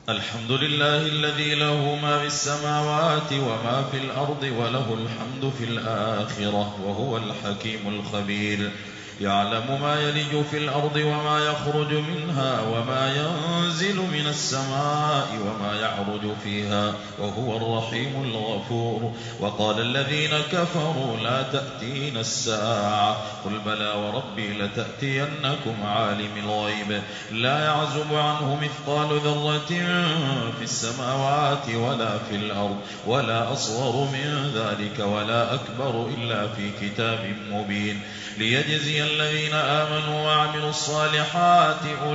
الحمد لله الذي له ما في السماوات وما في الأرض وله الحمد في الآخرة وهو الحكيم الخبير. يعلم ما يلج في الأرض وما يخرج منها وما ينزل من السماء وما يعرج فيها وهو الرحيم الغفور. وقال الذين كفروا لا تأتينا الساعة قل بلى وربي لتأتينكم عالم الغيب لا يعزب عنه مثقال ذرة في السماوات ولا في الأرض ولا أصغر من ذلك ولا أكبر إلا في كتاب مبين ليجزي الذين آمنوا وعملوا الصالحات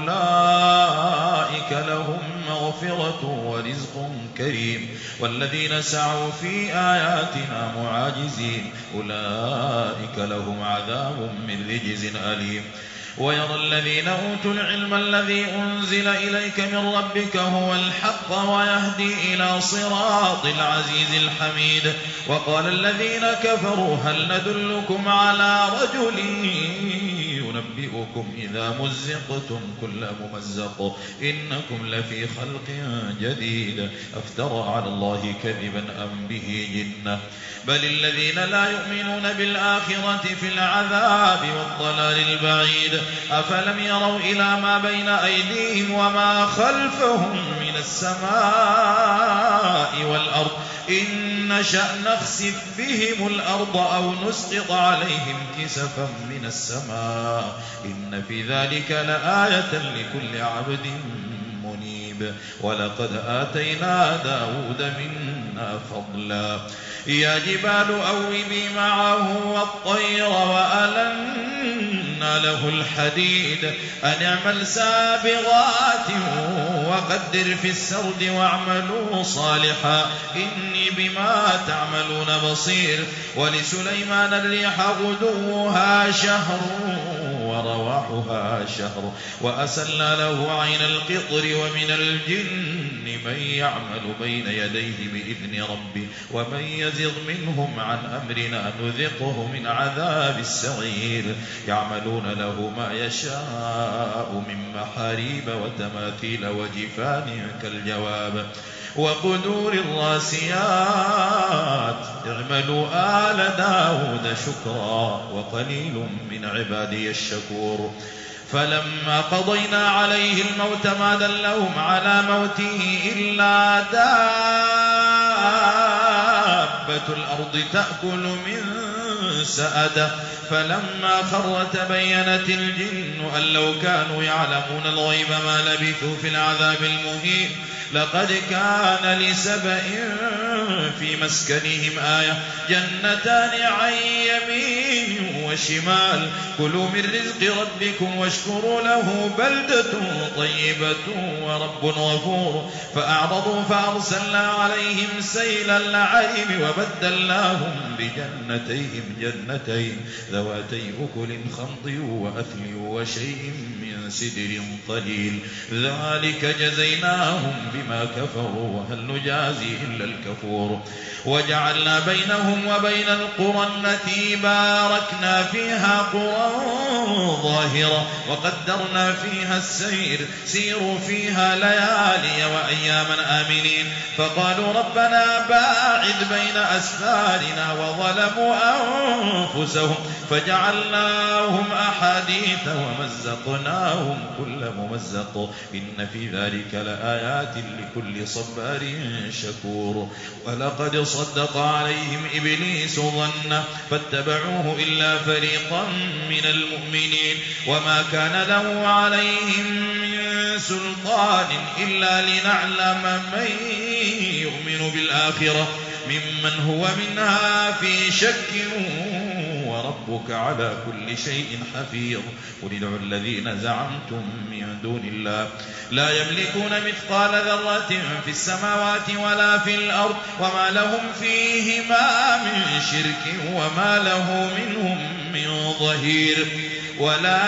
أولئك لهم مغفرة ورزق كريم والذين سعوا في آياتنا معاجزين أولئك لهم عذاب من رجز أليم. ويرى الذين أوتوا العلم الذي أنزل إليك من ربك هو الحق ويهدي إلى صراط العزيز الحميد. وقال الذين كفروا هل ندلكم على رجل ينبئكم إذا مزقتم كل ممزق إنكم لفي خلق جديد أفترى على الله كذبا أم به جنة بل الذين لا يؤمنون بالآخرة في العذاب والضلال البعيد. أفلم يروا إلى ما بين أيديهم وما خلفهم من السماء والأرض إن نشأ نخسف بهم الأرض أو نسقط عليهم كسفا من السماء إن في ذلك لآية لكل عبد منيب. ولقد آتينا داود منا فضلا يا جبال أوبي معه والطير وألنا له الحديد أن اعمل سابغات وقدر في السرد واعملوا صالحا إني بما تعملون بصير. ولسليمان الريح غدوها شهر ورواحها شهر وأسلنا له عين القطر ومن الجن من يعمل بين يديه بإذن ربه ومن يزغ منهم عن أمرنا نذقه من عذاب السعير. يعملون له ما يشاء من محاريب وتماثيل وجفان كالجواب وقدور الراسيات اعملوا آل داود شكرا وقليل من عبادي الشكور. فلما قضينا عليه الموت ما دلهم على موته إلا دابة الأرض تأكل من سأده فلما خر تبينت الجن أن لو كانوا يعلمون الغيب ما لبثوا في العذاب المهين. لقد كان لسبإ في مسكنهم آية جنتان عن يمين وشمال كلوا من رزق ربكم واشكروا له بلدة طيبة ورب غفور. فأعرضوا فأرسلنا عليهم سيل العرم وبدلناهم بجنتيهم جنتين ذواتي أكل خمط وأثل وشيء من سدر قليل ذلك جزيناهم بما كفروا وهل نجازي إلا الكفور. وجعلنا بينهم وبين القرى التي باركنا فيها قرى ظاهرة وقدرنا فيها السير سيروا فيها ليالي وأياما آمنين. فقالوا ربنا باعد بين أسفارنا وظلموا أنفسهم فجعلناهم أحاديث ومزقناهم كل ممزق إن في ذلك لآيات لكل صبار شكور. ولقد صدق عليهم إبليس ظنه فاتبعوه إلا فريقا من المؤمنين وما كان له عليهم من سلطان إلا لنعلم من يؤمن بالآخرة ممن هو منها في شك وربك على كل شيء حفيظ. قل ادعوا الذين زعمتم من دون الله لا يملكون مثقال ذرة في السماوات ولا في الأرض وما لهم فيهما من شرك وما له منهم من ظهير. ولا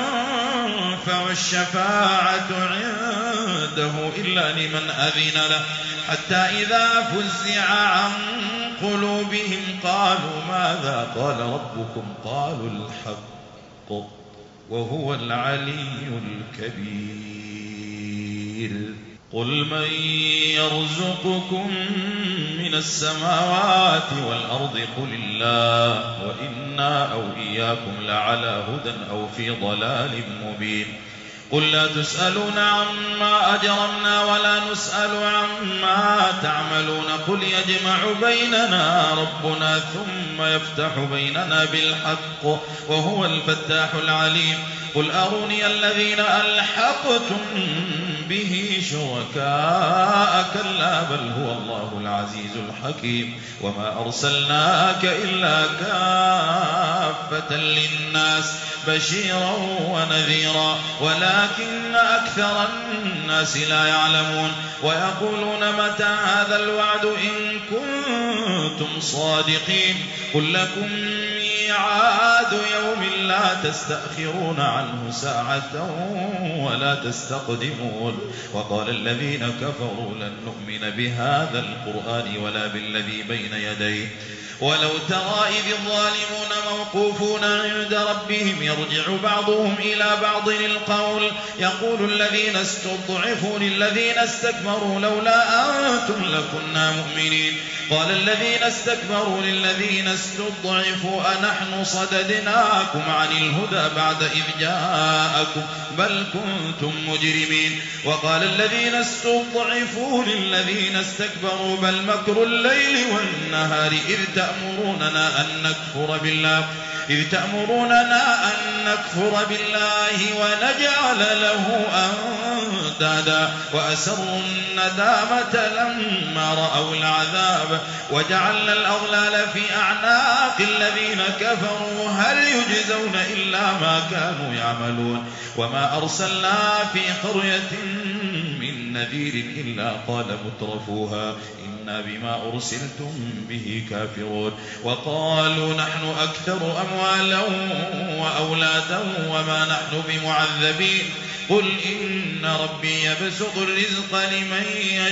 تنفع الشفاعة عنده إلا لمن أذن له حتى إذا فزع عن قلوبهم قالوا ماذا قال ربكم قالوا الحق وهو العلي الكبير. قل من يرزقكم من السماوات والأرض قل الله وإنا أو إياكم لعلى هدى أو في ضلال مبين قل لا تسألون عما أجرمنا ولا نسأل عما تعملون قل يجمع بيننا ربنا ثم يفتح بيننا بالحق وهو الفتاح العليم قل أروني الذين ألحقتم به شركاء كلا بل هو الله العزيز الحكيم وما أرسلناك إلا كافة للناس بشيرا ونذيرا ولكن أكثر الناس لا يعلمون ويقولون متى هذا الوعد إن كنتم صادقين قل لكم ميعاد يوم لا تستأخرون عنه ساعة ولا تستقدمون وقال الذين كفروا لن نؤمن بهذا القرآن ولا بالذي بين يديه ولو ترى إذ الظالمون موقوفون عند ربهم يرجع بعضهم إلى بعض القول يقول الذين استضعفوا للذين استكبروا لولا أنتم لكنا مؤمنين قال الذين استكبروا للذين استضعفوا أنحن صددناكم عن الهدى بعد إذ جاءكم بل كنتم مجرمين وقال الذين استضعفوا للذين استكبروا بل مكر الليل والنهار إذ تأمروننا أن نكفر بالله ونجعل له أندادا وأسروا الندامة لما رأوا العذاب وجعلنا الأغلال في أعناق الذين كفروا هل يجزون إلا ما كانوا يعملون وما أرسلنا في قرية من نذير إلا قال مترفوها إنا بما أرسلتم به كافرون وقالوا نحن أكثر أموالا وأولادا وما نحن بمعذبين قل إن ربي يبسط الرزق لمن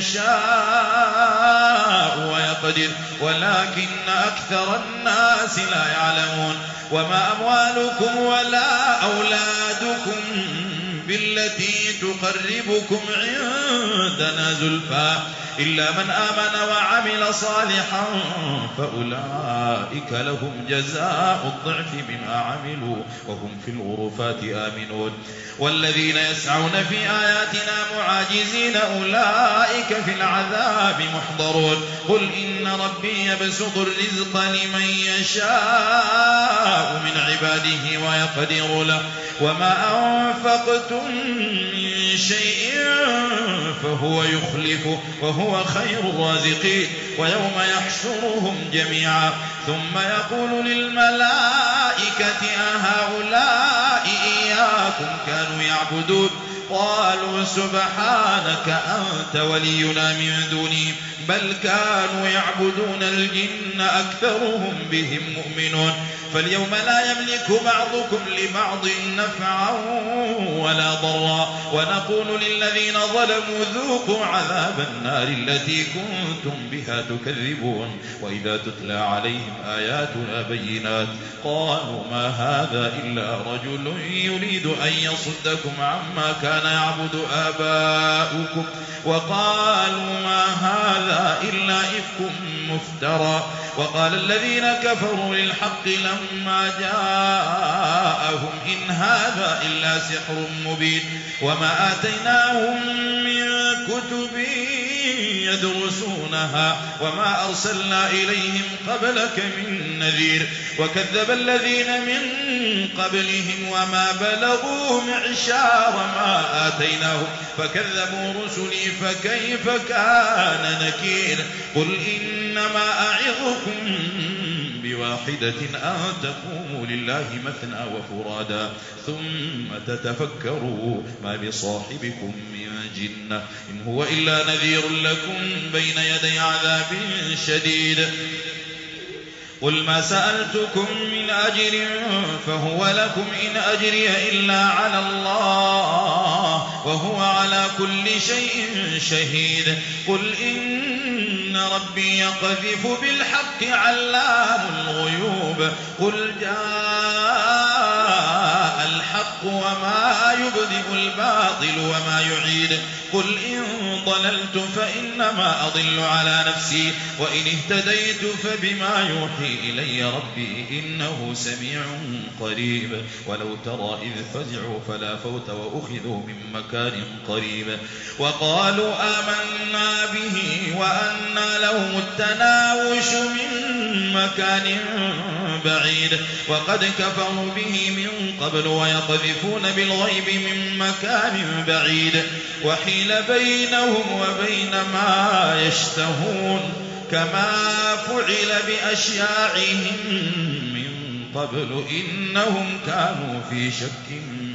يشاء ويقدر ولكن أكثر الناس لا يعلمون وما أموالكم ولا أولادكم بالتي تقربكم عندنا زلفى إلا من آمن وعمل صالحا فأولئك لهم جزاء الضعف بما عملوا وهم في الغرفات آمنون والذين يسعون في آياتنا معاجزين أولئك في العذاب محضرون قل إن ربي يبسط الرزق لمن يشاء من عباده ويقدر له وما أنفقتم من شيء فهو يخلفه وهو خير الرازقين ويوم يحشرهم جميعا ثم يقول للملائكة أهؤلاء إياكم كانوا يعبدون قالوا سبحانك أنت ولينا من دونهم بل كانوا يعبدون الجن أكثرهم بهم مؤمنون فاليوم لا يملك بعضكم لبعض نفعا ولا ضرا ونقول للذين ظلموا ذوقوا عذاب النار التي كنتم بها تكذبون وإذا تتلى عليهم آياتنا بينات قالوا ما هذا إلا رجل يريد أن يصدكم عما كان يعبد آباؤكم وقالوا ما هذا إلا إفك مفترى وقال الذين كفروا للحق لما جاءهم إن هذا إلا سحر مبين وما آتيناهم من كتب يدرسونها وما أرسلنا إليهم قبلك من نذير وكذب الذين من قبلهم وما بلغوا معشار ما آتيناهم فكذبوا رسلي فكيف كان نكير قل إنما أعظكم بواحدة أن تقوموا لله مثنى وفرادا ثم تتفكروا ما بصاحبكم من جنة إن هو إلا نذير لكم بين يدي عذاب شديد قل ما سألتكم من أجر فهو لكم إن أجري إلا على الله وهو على كل شيء شهيد قل إن ربي يقذف بالحق علام الغيوب قل جاء الحق وما يبدئ الباطل وما يعيد قل إن ضللت فإنما أضل على نفسي وإن اهتديت فبما يوحي إلي ربي إنه سميع قريب ولو ترى إذ فزعوا فلا فوت وأخذوا من مكان قريب وقالوا آمنا به وأنى لهم التناوش من مكان بعيد وقد كفروا به من قبل ويقذفون بالغيب من مكان بعيد وحيل بينهم وبين ما يشتهون كما فعل بأشياعهم من قبل إنهم كانوا في شك